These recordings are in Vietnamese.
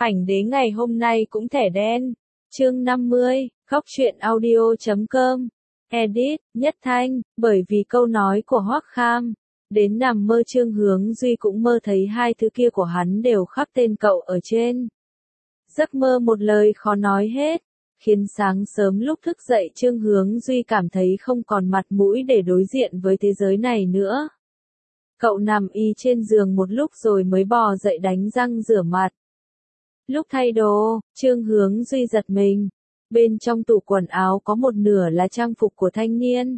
Ảnh đế ngày hôm nay cũng thẻ đen. Chương 50, Góc truyện audio.com. Edit, Nhất Thanh, bởi vì câu nói của Hoắc Kham. Đến nằm mơ Trương Hướng Duy cũng mơ thấy hai thứ kia của hắn đều khắc tên cậu ở trên. Giấc mơ một lời khó nói hết, khiến sáng sớm lúc thức dậy Trương Hướng Duy cảm thấy không còn mặt mũi để đối diện với thế giới này nữa. Cậu nằm y trên giường một lúc rồi mới bò dậy đánh răng rửa mặt. Lúc thay đồ, Trương Hướng Duy giật mình. Bên trong tủ quần áo có một nửa là trang phục của thanh niên.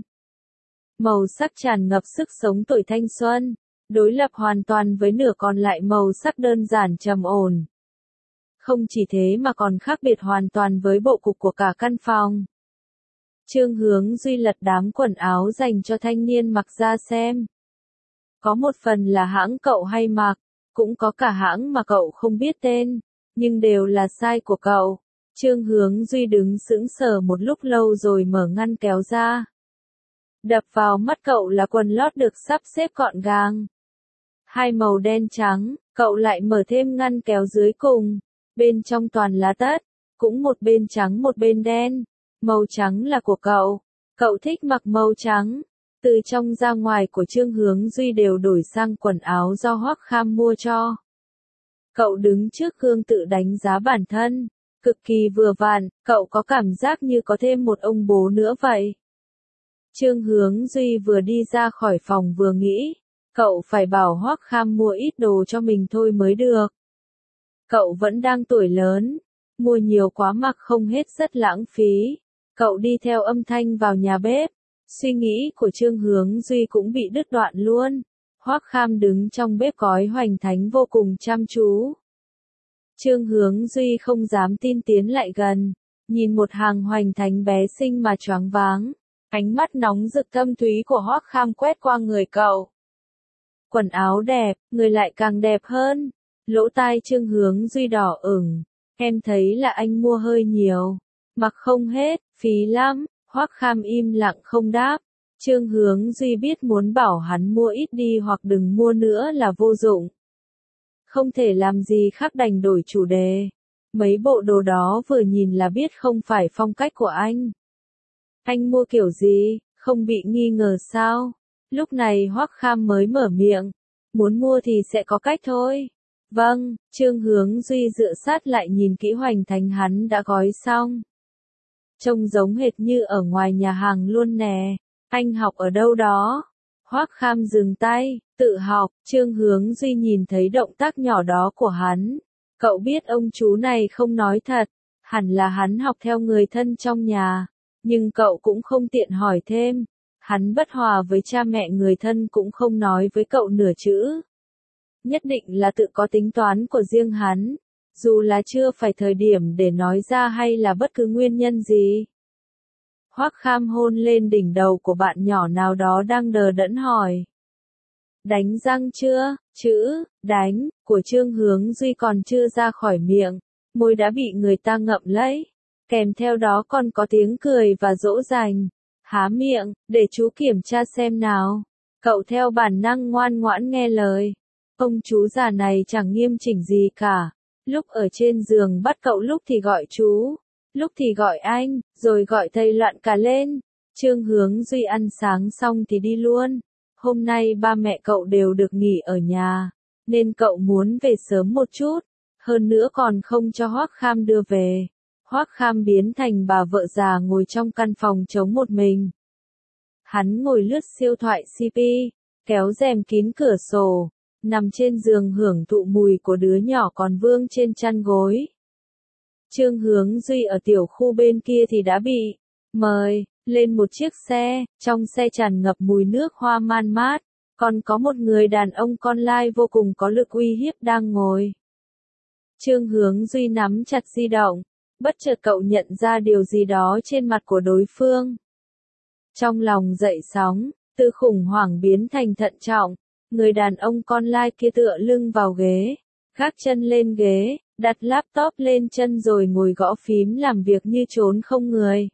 Màu sắc tràn ngập sức sống tuổi thanh xuân, đối lập hoàn toàn với nửa còn lại màu sắc đơn giản trầm ổn. Không chỉ thế mà còn khác biệt hoàn toàn với bộ cục của cả căn phòng. Trương Hướng Duy lật đám quần áo dành cho thanh niên mặc ra xem. Có một phần là hãng cậu hay mặc, cũng có cả hãng mà cậu không biết tên, nhưng đều là size của cậu. Trương Hướng Duy đứng sững sờ một lúc lâu rồi mở ngăn kéo ra. Đập vào mắt cậu là quần lót được sắp xếp gọn gàng. Hai màu đen trắng, cậu lại mở thêm ngăn kéo dưới cùng. Bên trong toàn là tất, cũng một bên trắng một bên đen. Màu trắng là của cậu. Cậu thích mặc màu trắng. Từ trong ra ngoài của Trương Hướng Duy đều đổi sang quần áo do Hoắc Kham mua cho. Cậu đứng trước gương tự đánh giá bản thân. Cực kỳ vừa vặn, cậu có cảm giác như có thêm một ông bố nữa vậy. Trương Hướng Duy vừa đi ra khỏi phòng vừa nghĩ, cậu phải bảo Hoắc Kham mua ít đồ cho mình thôi mới được. Cậu vẫn đang tuổi lớn, mua nhiều quá mặc không hết rất lãng phí. Cậu đi theo âm thanh vào nhà bếp, suy nghĩ của Trương Hướng Duy cũng bị đứt đoạn luôn. Hoắc Kham đứng trong bếp gói hoành thánh vô cùng chăm chú. Trương Hướng Duy không dám tin tiến lại gần, nhìn một hàng hoành thánh bé xinh mà choáng váng. Ánh mắt nóng rực thâm thúy của Hoắc Kham quét qua người cậu. Quần áo đẹp, người lại càng đẹp hơn. Lỗ tai Trương Hướng Duy đỏ ửng. Em thấy là anh mua hơi nhiều. Mặc không hết, phí lắm. Hoắc Kham im lặng không đáp. Trương Hướng Duy biết muốn bảo hắn mua ít đi hoặc đừng mua nữa là vô dụng. Không thể làm gì khác đành đổi chủ đề. Mấy bộ đồ đó vừa nhìn là biết không phải phong cách của anh. Anh mua kiểu gì, không bị nghi ngờ sao? Lúc này Hoắc Kham mới mở miệng. Muốn mua thì sẽ có cách thôi. Vâng, Trương Hướng Duy dựa sát lại nhìn kỹ hoành thánh hắn đã gói xong. Trông giống hệt như ở ngoài nhà hàng luôn nè. Anh học ở đâu đó? Hoắc Kham dừng tay, tự học. Trương Hướng Duy nhìn thấy động tác nhỏ đó của hắn. Cậu biết ông chú này không nói thật. Hẳn là hắn học theo người thân trong nhà. Nhưng cậu cũng không tiện hỏi thêm. Hắn bất hòa với cha mẹ người thân cũng không nói với cậu nửa chữ. Nhất định là tự có tính toán của riêng hắn. Dù là chưa phải thời điểm để nói ra hay là bất cứ nguyên nhân gì. Hoắc Kham hôn lên đỉnh đầu của bạn nhỏ nào đó đang đờ đẫn hỏi. Đánh răng chưa? Chữ, đánh, của Trương Hướng Duy còn chưa ra khỏi miệng. Môi đã bị người ta ngậm lấy. Kèm theo đó còn có tiếng cười và dỗ dành. Há miệng, để chú kiểm tra xem nào. Cậu theo bản năng ngoan ngoãn nghe lời. Ông chú già này chẳng nghiêm chỉnh gì cả. Lúc ở trên giường bắt cậu lúc thì gọi chú, lúc thì gọi anh, rồi gọi thầy loạn cả lên. Trương Hướng Duy ăn sáng xong thì đi luôn. Hôm nay ba mẹ cậu đều được nghỉ ở nhà, nên cậu muốn về sớm một chút. Hơn nữa còn không cho Hoắc Kham đưa về. Hoắc Kham biến thành bà vợ già ngồi trong căn phòng trống một mình. Hắn ngồi lướt siêu thoại CP, kéo rèm kín cửa sổ, nằm trên giường hưởng thụ mùi của đứa nhỏ còn vương trên chăn gối. Trương Hướng Duy ở tiểu khu bên kia thì đã bị mời lên một chiếc xe, trong xe tràn ngập mùi nước hoa man mát, còn có một người đàn ông con lai vô cùng có lực uy hiếp đang ngồi. Trương Hướng Duy nắm chặt di động, bất chợt cậu nhận ra điều gì đó trên mặt của đối phương. Trong lòng dậy sóng, từ khủng hoảng biến thành thận trọng. Người đàn ông con lai kia tựa lưng vào ghế, gác chân lên ghế, đặt laptop lên chân rồi ngồi gõ phím làm việc như trốn không người.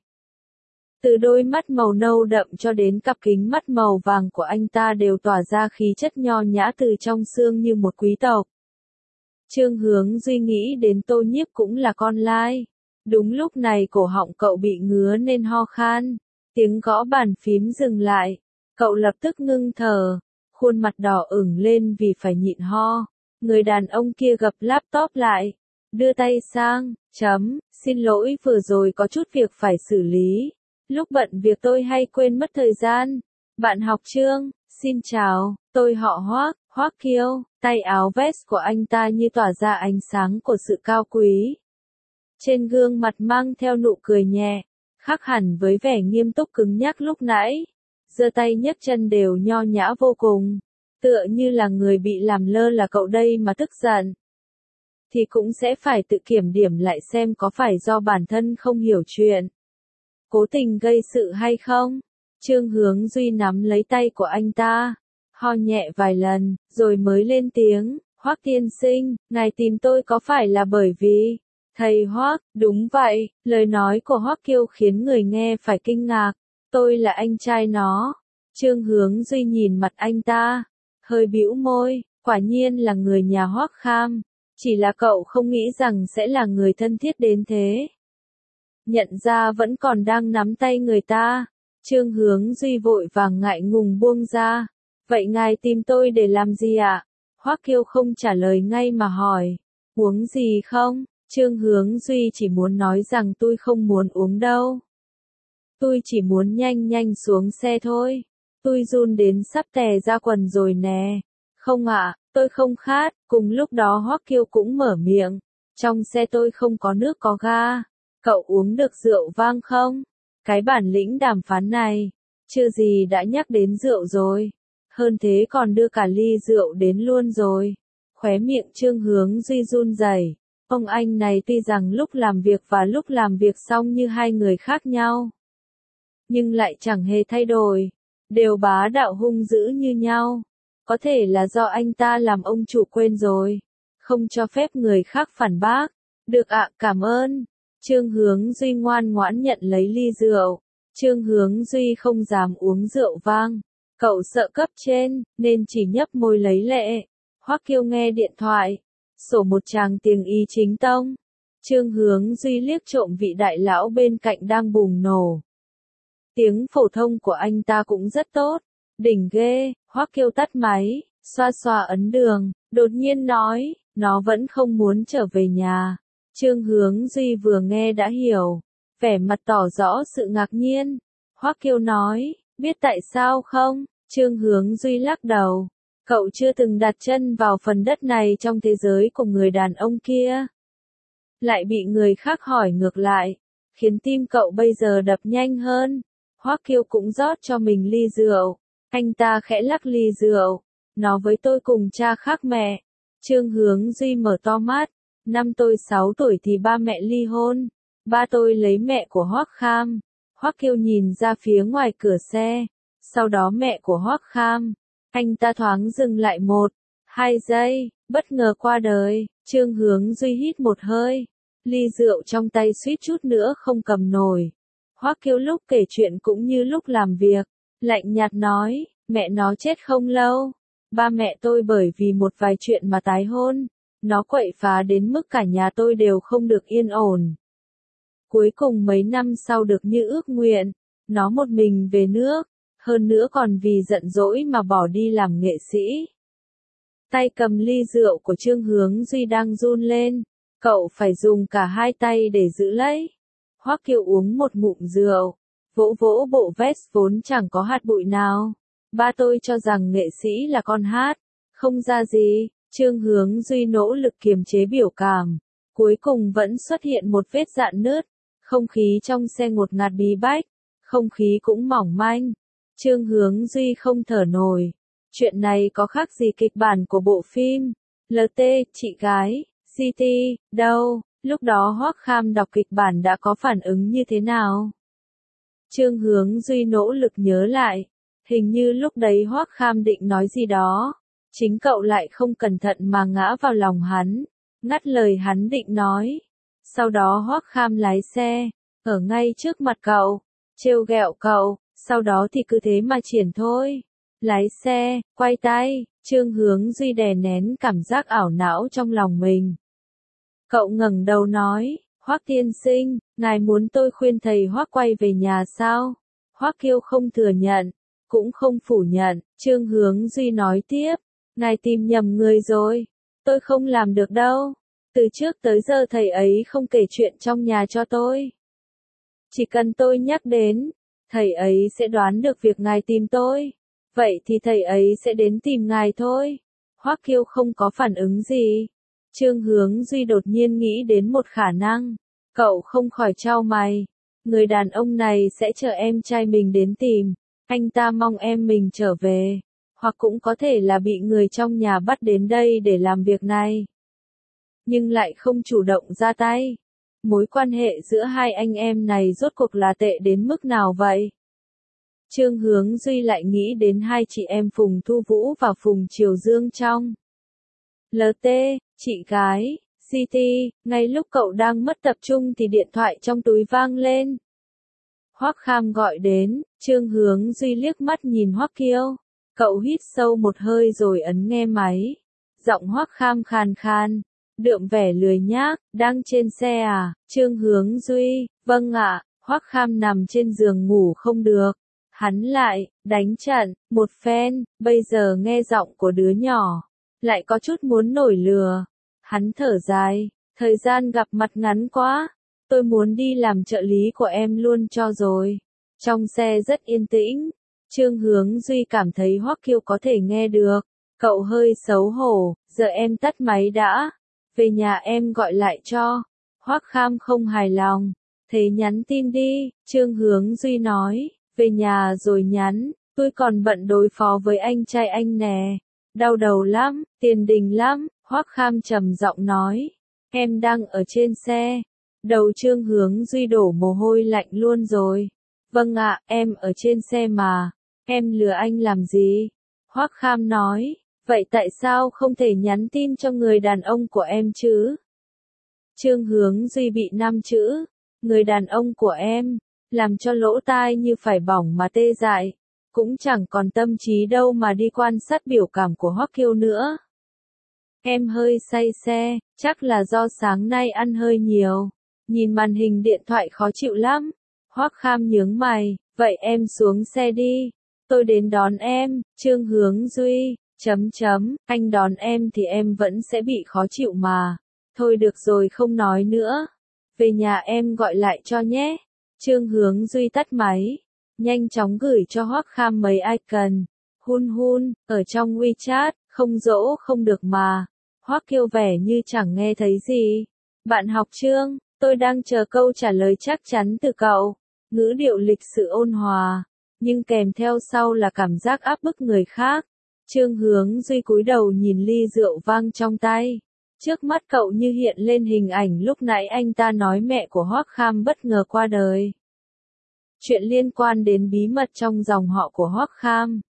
Từ đôi mắt màu nâu đậm cho đến cặp kính mắt màu vàng của anh ta đều tỏa ra khí chất nho nhã từ trong xương như một quý tộc. Trương Hướng Duy nghĩ đến Tô Nhiếp cũng là con lai. Đúng lúc này cổ họng cậu bị ngứa nên ho khan. Tiếng gõ bàn phím dừng lại. Cậu lập tức ngưng thở. Khuôn mặt đỏ ửng lên vì phải nhịn ho. Người đàn ông kia gập laptop lại. Đưa tay sang. Xin lỗi vừa rồi có chút việc phải xử lý. Lúc bận việc tôi hay quên mất thời gian. Bạn học Trương, xin chào, tôi họ Hoắc, Hoắc Kiêu. Tay áo vest của anh ta như tỏa ra ánh sáng của sự cao quý. Trên gương mặt mang theo nụ cười nhẹ, khác hẳn với vẻ nghiêm túc cứng nhắc lúc nãy. Giơ tay nhấc chân đều nho nhã vô cùng. Tựa như là người bị làm lơ là cậu đây mà tức giận. Thì cũng sẽ phải tự kiểm điểm lại xem có phải do bản thân không hiểu chuyện. Cố tình gây sự hay không? Trương Hướng Duy nắm lấy tay của anh ta, ho nhẹ vài lần, rồi mới lên tiếng, Hoắc tiên sinh, ngài tìm tôi có phải là bởi vì... Thầy Hoắc, đúng vậy, lời nói của Hoắc Kiêu khiến người nghe phải kinh ngạc, tôi là anh trai nó. Trương Hướng Duy nhìn mặt anh ta, hơi bĩu môi, quả nhiên là người nhà Hoắc Kham, chỉ là cậu không nghĩ rằng sẽ là người thân thiết đến thế. Nhận ra vẫn còn đang nắm tay người ta, Trương Hướng Duy vội vàng ngại ngùng buông ra. Vậy ngài tìm tôi để làm gì ạ? Hoắc Kiêu không trả lời ngay mà hỏi. Uống gì không? Trương Hướng Duy chỉ muốn nói rằng tôi không muốn uống đâu. Tôi chỉ muốn nhanh nhanh xuống xe thôi. Tôi run đến sắp tè ra quần rồi nè. Không ạ, tôi không khát. Cùng lúc đó Hoắc Kiêu cũng mở miệng. Trong xe tôi không có nước có ga. Cậu uống được rượu vang không? Cái bản lĩnh đàm phán này, chưa gì đã nhắc đến rượu rồi. Hơn thế còn đưa cả ly rượu đến luôn rồi. Khóe miệng Trương Hướng Duy run rẩy. Ông anh này tuy rằng lúc làm việc và lúc làm việc xong như hai người khác nhau, nhưng lại chẳng hề thay đổi. Đều bá đạo hung dữ như nhau. Có thể là do anh ta làm ông chủ quên rồi. Không cho phép người khác phản bác. Được ạ, cảm ơn. Trương Hướng Duy ngoan ngoãn nhận lấy ly rượu. Trương Hướng Duy không dám uống rượu vang. Cậu sợ cấp trên, nên chỉ nhấp môi lấy lệ. Hoắc Kiêu nghe điện thoại. Sổ một tràng tiếng Ý chính tông. Trương Hướng Duy liếc trộm vị đại lão bên cạnh đang bùng nổ. Tiếng phổ thông của anh ta cũng rất tốt. Đỉnh ghê. Hoắc Kiêu tắt máy, xoa xoa ấn đường, đột nhiên nói, nó vẫn không muốn trở về nhà. Trương Hướng Duy vừa nghe đã hiểu, vẻ mặt tỏ rõ sự ngạc nhiên. Hoắc Kiêu nói, biết tại sao không? Trương Hướng Duy lắc đầu. Cậu chưa từng đặt chân vào phần đất này trong thế giới của người đàn ông kia. Lại bị người khác hỏi ngược lại, khiến tim cậu bây giờ đập nhanh hơn. Hoắc Kiêu cũng rót cho mình ly rượu. Anh ta khẽ lắc ly rượu. Nó với tôi cùng cha khác mẹ. Trương Hướng Duy mở to mắt. Năm tôi 6 tuổi thì ba mẹ ly hôn. Ba tôi lấy mẹ của Hoắc Kham. Hoắc Kiêu nhìn ra phía ngoài cửa xe. Sau đó mẹ của Hoắc Kham. Anh ta thoáng dừng lại 1-2 giây, bất ngờ qua đời. Trương Hướng Duy hít một hơi. Ly rượu trong tay suýt chút nữa không cầm nổi. Hoắc Kiêu lúc kể chuyện cũng như lúc làm việc. Lạnh nhạt nói, mẹ nó chết không lâu. Ba mẹ tôi bởi vì một vài chuyện mà tái hôn. Nó quậy phá đến mức cả nhà tôi đều không được yên ổn. Cuối cùng mấy năm sau được như ước nguyện, nó một mình về nước, hơn nữa còn vì giận dỗi mà bỏ đi làm nghệ sĩ. Tay cầm ly rượu của Trương Hướng Duy đang run lên, cậu phải dùng cả hai tay để giữ lấy. Hoắc Kiêu uống một ngụm rượu, vỗ vỗ bộ vest vốn chẳng có hạt bụi nào. Ba tôi cho rằng nghệ sĩ là con hát, không ra gì. Trương Hướng Duy nỗ lực kiềm chế biểu cảm, cuối cùng vẫn xuất hiện một vết rạn nứt. Không khí trong xe ngột ngạt bí bách, không khí cũng mỏng manh. Trương Hướng Duy không thở nổi. Chuyện này có khác gì kịch bản của bộ phim LT, chị gái, GT, đâu? Lúc đó Hoắc Kham đọc kịch bản đã có phản ứng như thế nào? Trương Hướng Duy nỗ lực nhớ lại. Hình như lúc đấy Hoắc Kham định nói gì đó. Chính cậu lại không cẩn thận mà ngã vào lòng hắn, ngắt lời hắn định nói. Sau đó Hoắc Kham lái xe, ở ngay trước mặt cậu, trêu ghẹo cậu, sau đó thì cứ thế mà triển thôi. Lái xe, quay tay, Trương Hướng Duy đè nén cảm giác ảo não trong lòng mình. Cậu ngẩng đầu nói, Hoắc tiên sinh, ngài muốn tôi khuyên thầy Hoắc quay về nhà sao? Hoắc Kiêu không thừa nhận, cũng không phủ nhận. Trương Hướng Duy nói tiếp, ngài tìm nhầm người rồi, tôi không làm được đâu. Từ trước tới giờ thầy ấy không kể chuyện trong nhà cho tôi. Chỉ cần tôi nhắc đến, thầy ấy sẽ đoán được việc ngài tìm tôi. Vậy thì thầy ấy sẽ đến tìm ngài thôi. Hoắc Kiêu không có phản ứng gì. Trương Hướng Duy đột nhiên nghĩ đến một khả năng. Cậu không khỏi chau mày. Người đàn ông này sẽ chờ em trai mình đến tìm. Anh ta mong em mình trở về. Hoặc cũng có thể là bị người trong nhà bắt đến đây để làm việc này. Nhưng lại không chủ động ra tay. Mối quan hệ giữa hai anh em này rốt cuộc là tệ đến mức nào vậy? Trương Hướng Duy lại nghĩ đến hai chị em Phùng Thu Vũ và Phùng Triều Dương trong LT, chị gái, CT, ngay lúc cậu đang mất tập trung thì điện thoại trong túi vang lên. Hoắc Kham gọi đến, Trương Hướng Duy liếc mắt nhìn Hoắc Kiêu. Cậu hít sâu một hơi rồi ấn nghe máy. Giọng Hoắc Kham khàn khàn, đượm vẻ lười nhác, đang trên xe à? Trương Hướng Duy, vâng ạ. Hoắc Kham nằm trên giường ngủ không được. Hắn lại, đánh trận, một phen, bây giờ nghe giọng của đứa nhỏ, lại có chút muốn nổi lừa. Hắn thở dài, thời gian gặp mặt ngắn quá, tôi muốn đi làm trợ lý của em luôn cho rồi. Trong xe rất yên tĩnh, Trương Hướng Duy cảm thấy Hoắc Kiêu có thể nghe được. Cậu hơi xấu hổ, giờ em tắt máy đã, về nhà em gọi lại cho. Hoắc Kham không hài lòng, thế nhắn tin đi, Trương Hướng Duy nói. Về nhà rồi nhắn, tôi còn bận đối phó với anh trai anh nè. Đau đầu lắm, tiền đình lắm, Hoắc Kham trầm giọng nói. Em đang ở trên xe. Đầu Trương Hướng Duy đổ mồ hôi lạnh luôn rồi. Vâng ạ, em ở trên xe mà. Em lừa anh làm gì? Hoắc Kham nói. Vậy tại sao không thể nhắn tin cho người đàn ông của em chứ? Trương Hướng Duy bị 5 chữ. Người đàn ông của em. Làm cho lỗ tai như phải bỏng mà tê dại, cũng chẳng còn tâm trí đâu mà đi quan sát biểu cảm của Hoắc Kiêu nữa. Em hơi say xe, chắc là do sáng nay ăn hơi nhiều, nhìn màn hình điện thoại khó chịu lắm. Hoắc Kham nhướng mày, vậy em xuống xe đi, tôi đến đón em. Trương Hướng Duy, anh đón em thì em vẫn sẽ bị khó chịu mà. Thôi được rồi không nói nữa, về nhà em gọi lại cho nhé. Trương Hướng Duy tắt máy, nhanh chóng gửi cho Hoắc Kham mấy icon, hun, ở trong WeChat, không dỗ không được mà. Hoắc Kiêu vẻ như chẳng nghe thấy gì. Bạn học Trương, tôi đang chờ câu trả lời chắc chắn từ cậu. Ngữ điệu lịch sự ôn hòa, nhưng kèm theo sau là cảm giác áp bức người khác. Trương Hướng Duy cúi đầu nhìn ly rượu vang trong tay. Trước mắt cậu như hiện lên hình ảnh lúc nãy anh ta nói mẹ của Hoắc Kham bất ngờ qua đời. Chuyện liên quan đến bí mật trong dòng họ của Hoắc Kham.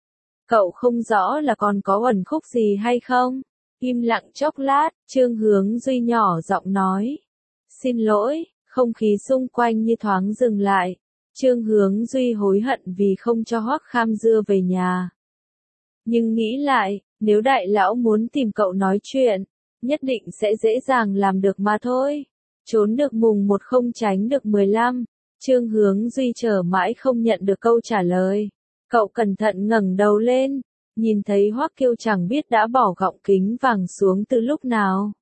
Cậu không rõ là còn có uẩn khúc gì hay không? Im lặng chốc lát, Trương Hướng Duy nhỏ giọng nói. Xin lỗi, không khí xung quanh như thoáng dừng lại. Trương Hướng Duy hối hận vì không cho Hoắc Kham đưa về nhà. Nhưng nghĩ lại, nếu đại lão muốn tìm cậu nói chuyện, nhất định sẽ dễ dàng làm được mà thôi. Trốn được mùng 1 không tránh được 15. Trương Hướng Duy chờ mãi không nhận được câu trả lời. Cậu cẩn thận ngẩng đầu lên, nhìn thấy Hoắc Kiêu chẳng biết đã bỏ gọng kính vàng xuống từ lúc nào.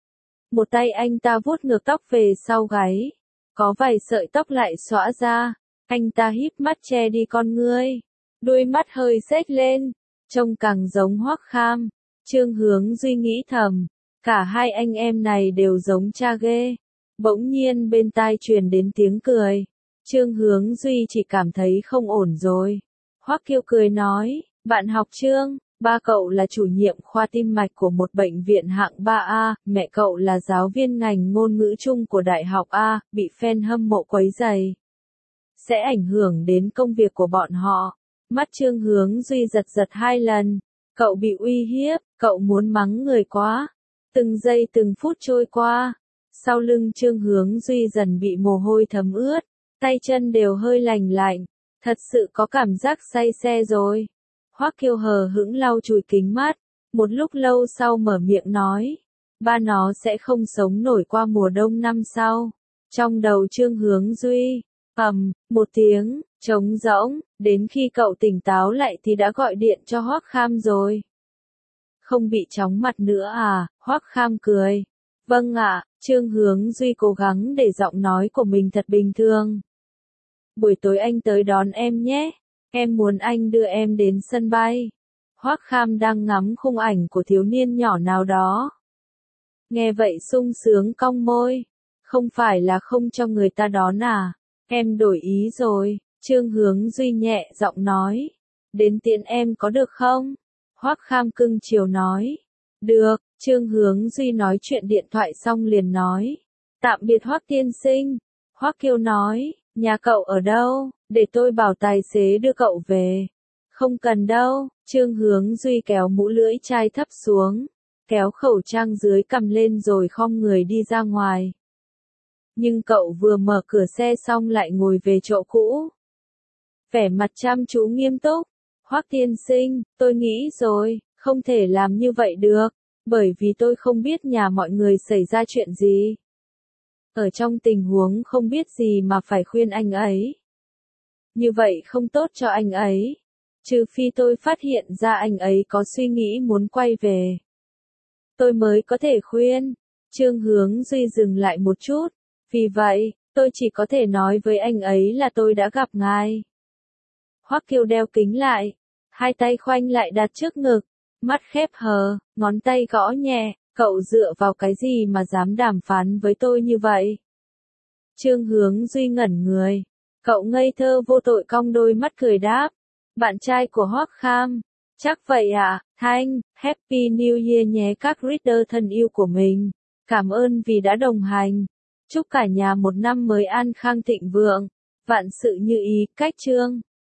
Một tay anh ta vuốt ngược tóc về sau gáy, có vài sợi tóc lại xõa ra, anh ta híp mắt che đi con ngươi, đôi mắt hơi xếch lên, trông càng giống Hoắc Kham. Trương Hướng Duy nghĩ thầm, cả hai anh em này đều giống cha ghê. Bỗng nhiên bên tai truyền đến tiếng cười. Trương Hướng Duy chỉ cảm thấy không ổn rồi. Hoắc Kiêu cười nói, bạn học Trương, ba cậu là chủ nhiệm khoa tim mạch của một bệnh viện hạng 3A, mẹ cậu là giáo viên ngành ngôn ngữ chung của đại học A, bị fan hâm mộ quấy rầy. Sẽ ảnh hưởng đến công việc của bọn họ. Mắt Trương Hướng Duy giật giật 2 lần. Cậu bị uy hiếp, cậu muốn mắng người quá. Từng giây từng phút trôi qua. Sau lưng Trương Hướng Duy dần bị mồ hôi thấm ướt. Tay chân đều hơi lành lạnh, thật sự có cảm giác say xe rồi. Hoắc Kiêu hờ hững lau chùi kính mắt, một lúc lâu sau mở miệng nói, ba nó sẽ không sống nổi qua mùa đông năm sau. Trong đầu Trương Hướng Duy, một tiếng, trống rỗng, đến khi cậu tỉnh táo lại thì đã gọi điện cho Hoắc Kham rồi. Không bị chóng mặt nữa à? Hoắc Kham cười. Vâng ạ, Trương Hướng Duy cố gắng để giọng nói của mình thật bình thường. Buổi tối anh tới đón em nhé, em muốn anh đưa em đến sân bay. Hoắc Kham đang ngắm khung ảnh của thiếu niên nhỏ nào đó. Nghe vậy sung sướng cong môi. Không phải là không cho người ta đón à? Em đổi ý rồi, Trương Hướng Duy nhẹ giọng nói. Đến tiễn em có được không? Hoắc Kham cưng chiều nói. Được, Trương Hướng Duy nói chuyện điện thoại xong liền nói. Tạm biệt Hoắc tiên sinh. Hoắc Kiêu nói, nhà cậu ở đâu, để tôi bảo tài xế đưa cậu về. Không cần đâu, Trương Hướng Duy kéo mũ lưỡi chai thấp xuống, kéo khẩu trang dưới cằm lên rồi khom người đi ra ngoài. Nhưng cậu vừa mở cửa xe xong lại ngồi về chỗ cũ. Vẻ mặt chăm chú nghiêm túc. Hoắc tiên sinh, tôi nghĩ rồi, không thể làm như vậy được, bởi vì tôi không biết nhà mọi người xảy ra chuyện gì. Ở trong tình huống không biết gì mà phải khuyên anh ấy. Như vậy không tốt cho anh ấy. Trừ phi tôi phát hiện ra anh ấy có suy nghĩ muốn quay về. Tôi mới có thể khuyên. Trương Hướng Duy dừng lại một chút. Vì vậy, tôi chỉ có thể nói với anh ấy là tôi đã gặp ngài. Hoắc Kiêu đeo kính lại. Hai tay khoanh lại đặt trước ngực. Mắt khép hờ, ngón tay gõ nhẹ. Cậu dựa vào cái gì mà dám đàm phán với tôi như vậy? Trương Hướng Duy ngẩn người. Cậu ngây thơ vô tội cong đôi mắt cười đáp. Bạn trai của Hoắc Kham. Chắc vậy ạ, Thanh, Happy New Year nhé các reader thân yêu của mình. Cảm ơn vì đã đồng hành. Chúc cả nhà một năm mới an khang thịnh vượng. Vạn sự như ý, cách Trương.